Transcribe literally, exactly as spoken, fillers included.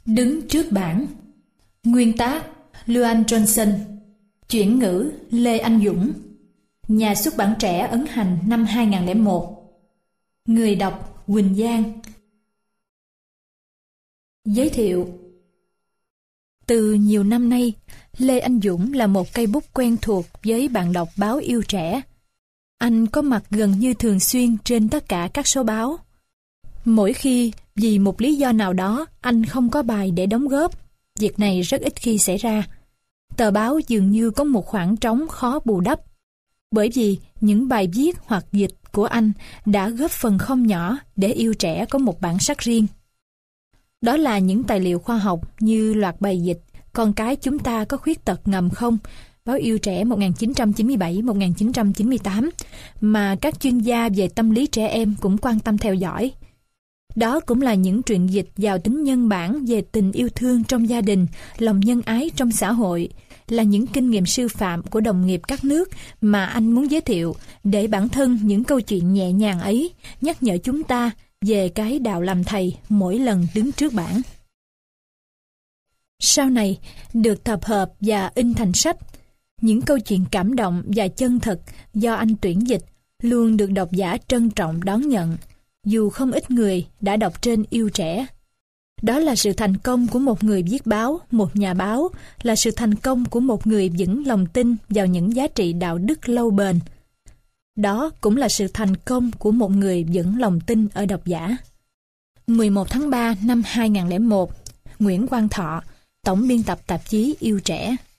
Đứng trước bảng. Nguyên tác Llewellyn Johnson. Chuyển ngữ Lê Anh Dũng. Nhà xuất bản Trẻ ấn hành năm hai không không một. Người đọc Quỳnh Giang. Giới thiệu. Từ nhiều năm nay, Lê Anh Dũng là một cây bút quen thuộc với bạn đọc báo yêu trẻ. Anh có mặt gần như thường xuyên trên tất cả các số báo. Mỗi khi, vì một lý do nào đó, anh không có bài để đóng góp, việc này rất ít khi xảy ra. Tờ báo dường như có một khoảng trống khó bù đắp, bởi vì những bài viết hoặc dịch của anh đã góp phần không nhỏ để yêu trẻ có một bản sắc riêng. Đó là những tài liệu khoa học như loạt bài dịch Con cái chúng ta có khuyết tật ngầm không? Báo Yêu Trẻ một nghìn chín trăm chín mươi bảy đến một nghìn chín trăm chín mươi tám mà các chuyên gia về tâm lý trẻ em cũng quan tâm theo dõi. Đó cũng là những truyện dịch giàu tính nhân bản về tình yêu thương trong gia đình, lòng nhân ái trong xã hội, là những kinh nghiệm sư phạm của đồng nghiệp các nước mà anh muốn giới thiệu để bản thân những câu chuyện nhẹ nhàng ấy nhắc nhở chúng ta về cái đạo làm thầy mỗi lần đứng trước bảng. Sau này, được tập hợp và in thành sách, những câu chuyện cảm động và chân thực do anh tuyển dịch luôn được độc giả trân trọng đón nhận, dù không ít người đã đọc trên Yêu Trẻ. Đó là sự thành công của một người viết báo, một nhà báo, là sự thành công của một người vững lòng tin vào những giá trị đạo đức lâu bền. Đó cũng là sự thành công của một người vững lòng tin ở độc giả. mười một tháng ba năm hai không không một, Nguyễn Quang Thọ, tổng biên tập tạp chí Yêu Trẻ.